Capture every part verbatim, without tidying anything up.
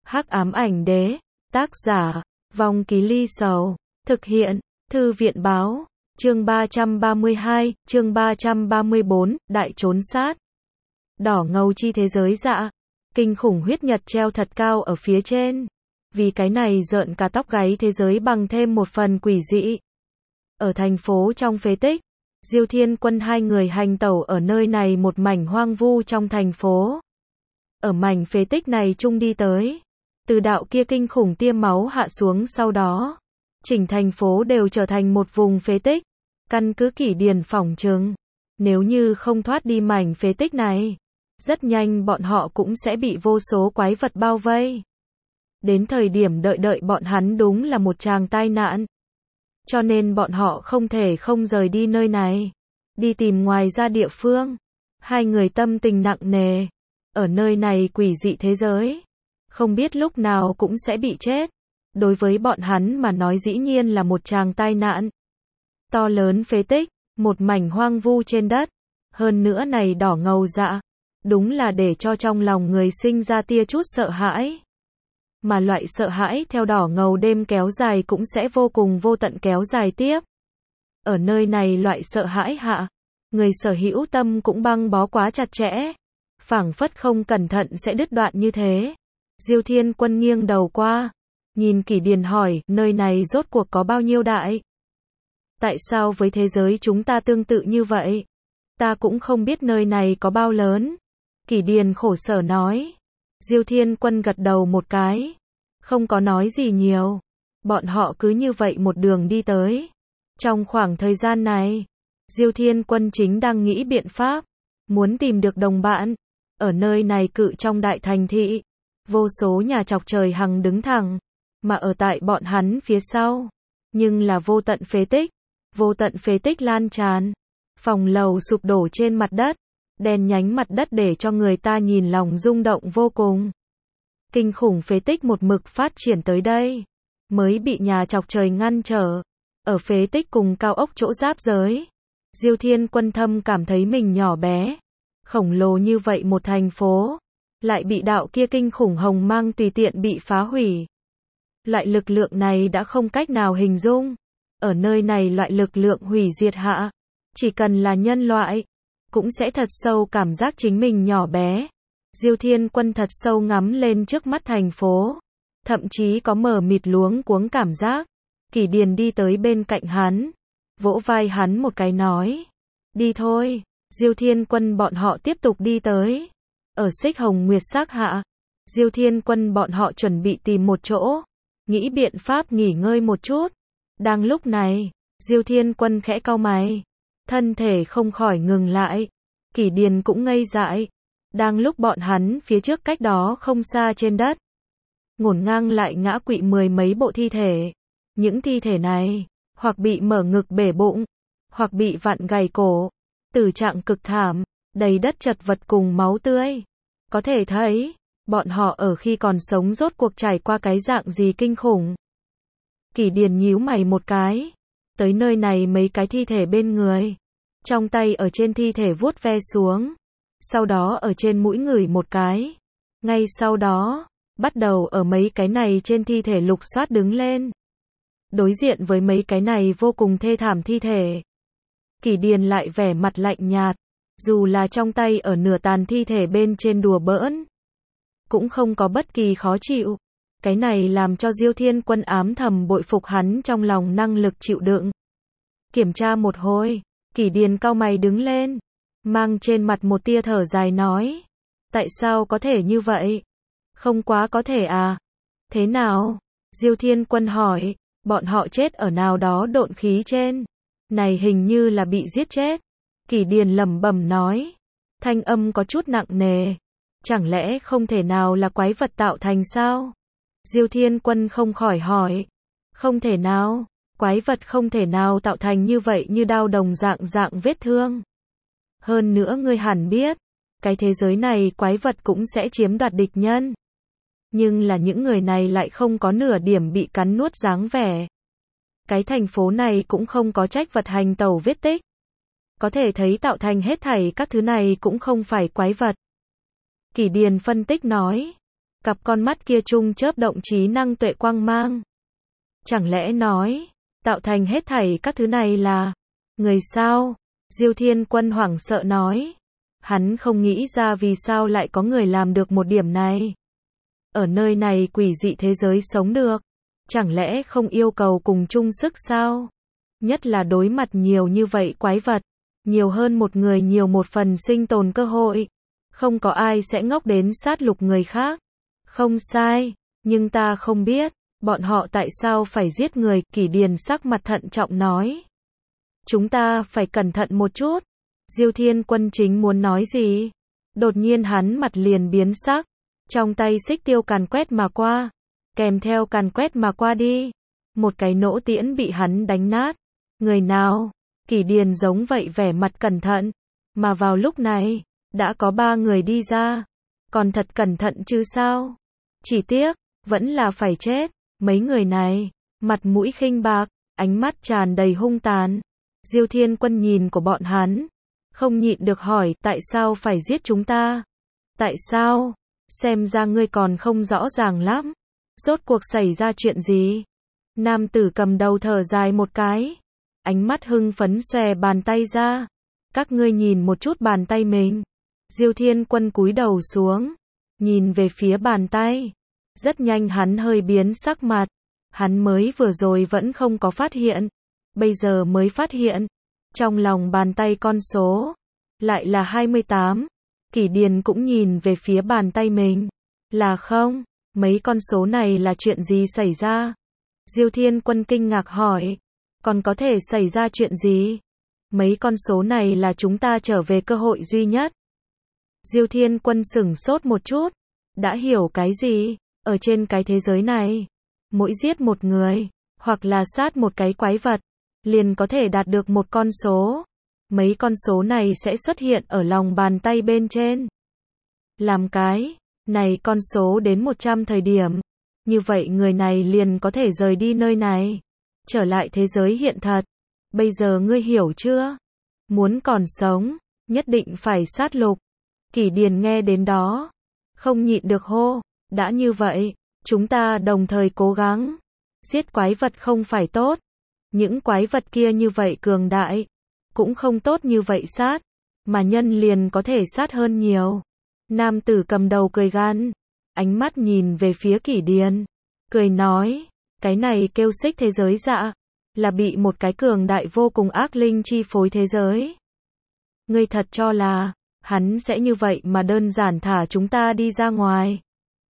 Hắc ám ảnh đế, tác giả, Vong Ký Ly Sầu, thực hiện, Thư viện báo, chương ba trăm ba mươi hai, chương ba trăm ba mươi bốn, đại trốn sát. Đỏ ngầu chi thế giới dạ, kinh khủng huyết nhật treo thật cao ở phía trên. Vì cái này rợn cả tóc gáy thế giới bằng thêm một phần quỷ dị. Ở thành phố trong phế tích, Diêu Thiên Quân hai người hành tẩu ở nơi này một mảnh hoang vu trong thành phố. Ở mảnh phế tích này chung đi tới, từ đạo kia kinh khủng tiêm máu hạ xuống sau đó, chỉnh thành phố đều trở thành một vùng phế tích. Căn cứ Kỷ Điền phỏng chừng, nếu như không thoát đi mảnh phế tích này, rất nhanh bọn họ cũng sẽ bị vô số quái vật bao vây. Đến thời điểm đợi đợi bọn hắn đúng là một tràng tai nạn. Cho nên bọn họ không thể không rời đi nơi này, đi tìm ngoài ra địa phương. Hai người tâm tình nặng nề, ở nơi này quỷ dị thế giới, không biết lúc nào cũng sẽ bị chết. Đối với bọn hắn mà nói dĩ nhiên là một tràng tai nạn. To lớn phế tích, một mảnh hoang vu trên đất, hơn nữa này đỏ ngầu dạ, đúng là để cho trong lòng người sinh ra tia chút sợ hãi. Mà loại sợ hãi theo đỏ ngầu đêm kéo dài cũng sẽ vô cùng vô tận kéo dài tiếp. Ở nơi này loại sợ hãi hạ, người sở hữu tâm cũng băng bó quá chặt chẽ, phảng phất không cẩn thận sẽ đứt đoạn như thế. Diêu Thiên Quân nghiêng đầu qua, nhìn Kỷ Điền hỏi, nơi này rốt cuộc có bao nhiêu đại? Tại sao với thế giới chúng ta tương tự như vậy? Ta cũng không biết nơi này có bao lớn. Kỷ Điền khổ sở nói. Diêu Thiên Quân gật đầu một cái, không có nói gì nhiều. Bọn họ cứ như vậy một đường đi tới. Trong khoảng thời gian này, Diêu Thiên Quân chính đang nghĩ biện pháp, muốn tìm được đồng bạn. Ở nơi này cự trong đại thành thị, vô số nhà chọc trời hằng đứng thẳng, mà ở tại bọn hắn phía sau, nhưng là vô tận phế tích, vô tận phế tích lan tràn, phòng lầu sụp đổ trên mặt đất, đen nhánh mặt đất để cho người ta nhìn lòng rung động vô cùng. Kinh khủng phế tích một mực phát triển tới đây, mới bị nhà chọc trời ngăn trở. Ở phế tích cùng cao ốc chỗ giáp giới, Diêu Thiên Quân thâm cảm thấy mình nhỏ bé, khổng lồ như vậy một thành phố, lại bị đạo kia kinh khủng hồng mang tùy tiện bị phá hủy. Loại lực lượng này đã không cách nào hình dung. Ở nơi này loại lực lượng hủy diệt hạ, chỉ cần là nhân loại, cũng sẽ thật sâu cảm giác chính mình nhỏ bé. Diêu Thiên Quân thật sâu ngắm lên trước mắt thành phố, thậm chí có mờ mịt luống cuống cảm giác. Kỷ Điền đi tới bên cạnh hắn, vỗ vai hắn một cái nói, đi thôi. Diêu Thiên Quân bọn họ tiếp tục đi tới. Ở xích hồng nguyệt sắc hạ, Diêu Thiên Quân bọn họ chuẩn bị tìm một chỗ, nghĩ biện pháp nghỉ ngơi một chút. Đang lúc này, Diêu Thiên Quân khẽ cau mày, thân thể không khỏi ngừng lại. Kỷ Điền cũng ngây dại. Đang lúc bọn hắn phía trước cách đó không xa trên đất, ngổn ngang lại ngã quỵ mười mấy bộ thi thể. Những thi thể này, hoặc bị mở ngực bể bụng, hoặc bị vặn gãy cổ, tử trạng cực thảm, đầy đất chật vật cùng máu tươi. Có thể thấy, bọn họ ở khi còn sống rốt cuộc trải qua cái dạng gì kinh khủng. Kỷ Điền nhíu mày một cái, tới nơi này mấy cái thi thể bên người, trong tay ở trên thi thể vuốt ve xuống, sau đó ở trên mũi ngửi một cái. Ngay sau đó, bắt đầu ở mấy cái này trên thi thể lục soát đứng lên. Đối diện với mấy cái này vô cùng thê thảm thi thể, Kỷ Điền lại vẻ mặt lạnh nhạt, dù là trong tay ở nửa tàn thi thể bên trên đùa bỡn, cũng không có bất kỳ khó chịu. Cái này làm cho Diêu Thiên Quân ám thầm bội phục hắn trong lòng năng lực chịu đựng. Kiểm tra một hồi, Kỷ Điền cau mày đứng lên, mang trên mặt một tia thở dài nói, tại sao có thể như vậy? Không quá có thể à? Thế nào? Diêu Thiên Quân hỏi, bọn họ chết ở nào đó độn khí trên. Này hình như là bị giết chết. Kỷ Điền lẩm bẩm nói, thanh âm có chút nặng nề. Chẳng lẽ không thể nào là quái vật tạo thành sao? Diêu Thiên Quân không khỏi hỏi, không thể nào, quái vật không thể nào tạo thành như vậy như đao đồng dạng dạng vết thương. Hơn nữa ngươi hẳn biết, cái thế giới này quái vật cũng sẽ chiếm đoạt địch nhân. Nhưng là những người này lại không có nửa điểm bị cắn nuốt dáng vẻ. Cái thành phố này cũng không có trách vật hành tẩu vết tích. Có thể thấy tạo thành hết thảy các thứ này cũng không phải quái vật. Kỷ Điền phân tích nói, Cặp con mắt kia chung chớp động trí năng tuệ quang mang. Chẳng lẽ nói, tạo thành hết thảy các thứ này là người sao? Diêu Thiên Quân hoảng sợ nói. Hắn không nghĩ ra vì sao lại có người làm được một điểm này. Ở nơi này quỷ dị thế giới sống được, chẳng lẽ không yêu cầu cùng chung sức sao? Nhất là đối mặt nhiều như vậy quái vật, nhiều hơn một người nhiều một phần sinh tồn cơ hội. Không có ai sẽ ngốc đến sát lục người khác. Không sai, nhưng ta không biết, bọn họ tại sao phải giết người, Kỷ Điền sắc mặt thận trọng nói. Chúng ta phải cẩn thận một chút. Diêu Thiên Quân chính muốn nói gì? Đột nhiên hắn mặt liền biến sắc, trong tay xích tiêu càn quét mà qua, kèm theo càn quét mà qua đi. Một cái nỗ tiễn bị hắn đánh nát. Người nào? Kỷ Điền giống vậy vẻ mặt cẩn thận, mà vào lúc này, đã có ba người đi ra. Còn thật cẩn thận chứ sao? Chỉ tiếc, vẫn là phải chết. Mấy người này, mặt mũi khinh bạc, ánh mắt tràn đầy hung tàn. Diêu Thiên Quân nhìn của bọn hắn, không nhịn được hỏi, tại sao phải giết chúng ta? Tại sao? Xem ra ngươi còn không rõ ràng lắm. Rốt cuộc xảy ra chuyện gì? Nam tử cầm đầu thở dài một cái, ánh mắt hưng phấn xòe bàn tay ra. Các ngươi nhìn một chút bàn tay mình. Diêu Thiên Quân cúi đầu xuống, nhìn về phía bàn tay. Rất nhanh hắn hơi biến sắc mặt. Hắn mới vừa rồi vẫn không có phát hiện, bây giờ mới phát hiện. Trong lòng bàn tay con số lại là hai mươi tám. Kỷ Điền cũng nhìn về phía bàn tay mình. Là không? Mấy con số này là chuyện gì xảy ra? Diêu Thiên Quân kinh ngạc hỏi. Còn có thể xảy ra chuyện gì? Mấy con số này là chúng ta trở về cơ hội duy nhất. Diêu Thiên Quân sửng sốt một chút. Đã hiểu cái gì? Ở trên cái thế giới này, mỗi giết một người, hoặc là sát một cái quái vật, liền có thể đạt được một con số. Mấy con số này sẽ xuất hiện ở lòng bàn tay bên trên. Làm cái này con số đến một trăm thời điểm, như vậy người này liền có thể rời đi nơi này, trở lại thế giới hiện thật. Bây giờ ngươi hiểu chưa? Muốn còn sống, nhất định phải sát lục. Kỷ Điền nghe đến đó, không nhịn được hô. Đã như vậy, chúng ta đồng thời cố gắng. Giết quái vật không phải tốt. Những quái vật kia như vậy cường đại, cũng không tốt như vậy sát, mà nhân liền có thể sát hơn nhiều. Nam tử cầm đầu cười gan, ánh mắt nhìn về phía Kỷ Điền, cười nói, cái này kêu xích thế giới dạ, là bị một cái cường đại vô cùng ác linh chi phối thế giới. Ngươi thật cho là, hắn sẽ như vậy mà đơn giản thả chúng ta đi ra ngoài.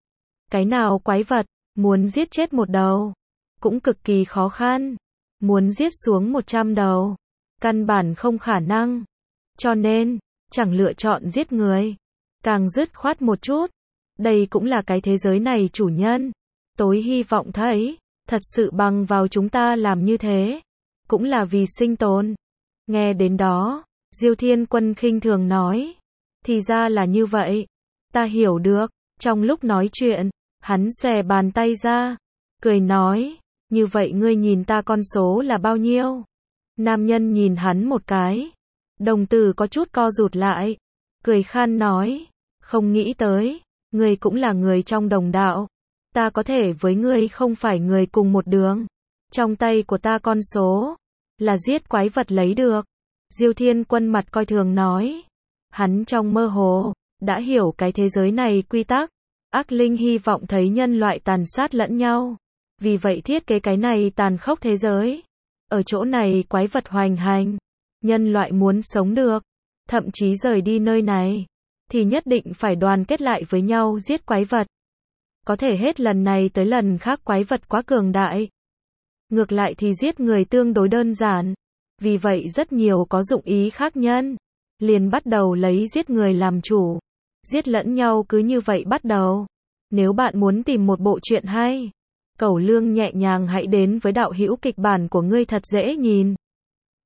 Cái nào quái vật, muốn giết chết một đầu, cũng cực kỳ khó khăn. Muốn giết xuống một trăm đầu, căn bản không khả năng. Cho nên, chẳng lựa chọn giết người, càng dứt khoát một chút. Đây cũng là cái thế giới này chủ nhân tối hy vọng thấy. Thật sự bằng vào chúng ta làm như thế, cũng là vì sinh tồn. Nghe đến đó, Diêu Thiên Quân khinh thường nói. Thì ra là như vậy. Ta hiểu được. Trong lúc nói chuyện, hắn xòe bàn tay ra, cười nói, như vậy ngươi nhìn ta con số là bao nhiêu? Nam nhân nhìn hắn một cái, đồng tử có chút co rụt lại, cười khan nói, không nghĩ tới, ngươi cũng là người trong đồng đạo. Ta có thể với ngươi không phải người cùng một đường. Trong tay của ta con số, là giết quái vật lấy được. Diêu Thiên Quân mặt coi thường nói, hắn trong mơ hồ, đã hiểu cái thế giới này quy tắc. Ác linh hy vọng thấy nhân loại tàn sát lẫn nhau. Vì vậy thiết kế cái này tàn khốc thế giới. Ở chỗ này quái vật hoành hành. Nhân loại muốn sống được, thậm chí rời đi nơi này, thì nhất định phải đoàn kết lại với nhau giết quái vật. Có thể hết lần này tới lần khác quái vật quá cường đại. Ngược lại thì giết người tương đối đơn giản. Vì vậy rất nhiều có dụng ý khác nhân, liền bắt đầu lấy giết người làm chủ. Giết lẫn nhau cứ như vậy bắt đầu. Nếu bạn muốn tìm một bộ truyện hay, Cẩu Lương nhẹ nhàng hãy đến với đạo hữu kịch bản của ngươi thật dễ nhìn.